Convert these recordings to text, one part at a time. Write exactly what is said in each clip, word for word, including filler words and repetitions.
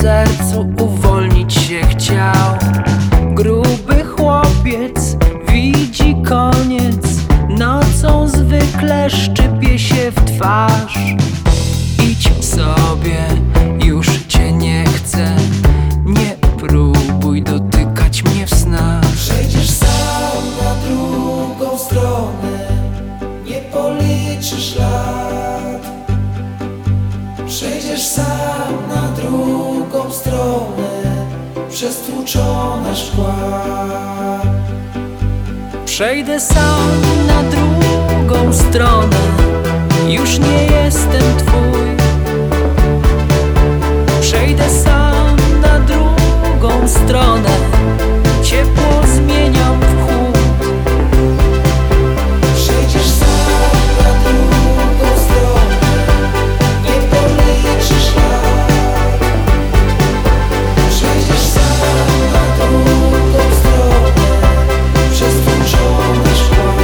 sercu uwolnić się chciał. Gruby chłopiec widzi koniec, nocą zwykle szczypie się w twarz. Idź sobie, już cię nie chcę, nie próbuj dotykać mnie w snach. Przejdziesz sam na drugą stronę, nie policzysz lat. Przejdziesz sam na drugą stronę, przez tłuczone szkła. Przejdę sam na drugą stronę, już nie jestem twój. Przejdę sam na drugą stronę, ciepło zmieniam w chłód. Przejdziesz sam na drugą stronę, nie policzysz lat. Przejdziesz sam na drugą stronę, przez tłuczone szkła.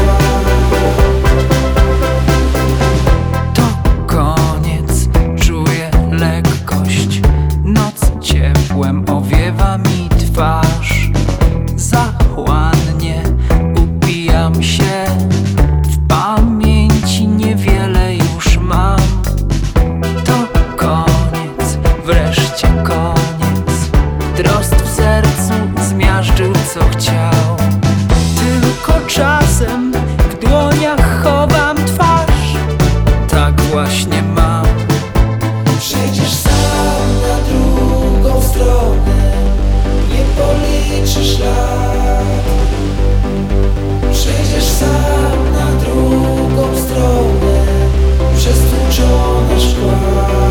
To koniec, czuję lekkość, noc ciepłem owiewa mi twarz. Zachłannie upijam się, w pamięci niewiele już mam. To koniec, wreszcie koniec, drost w sercu zmiażdżył co chciał. Tylko czasem w dłoniach chowam twarz, tak właśnie mam. Przejdziesz sam na drugą stronę, nie policzysz lat. Przejdziesz sam na drugą stronę, przez tłuczone szkła.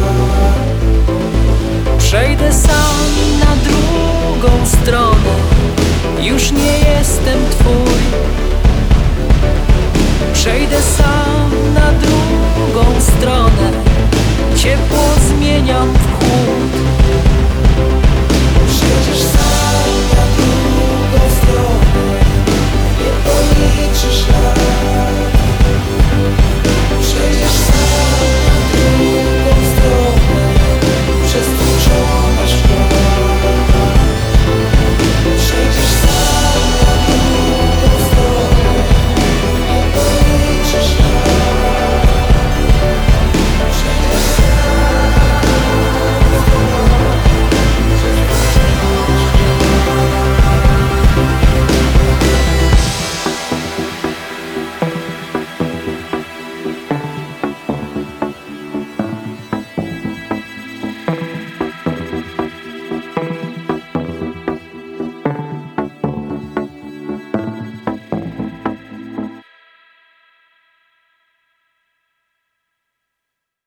Przejdę sam na drugą stronę, już nie jestem twój. Przejdę sam na drugą stronę, ciepło zmieniam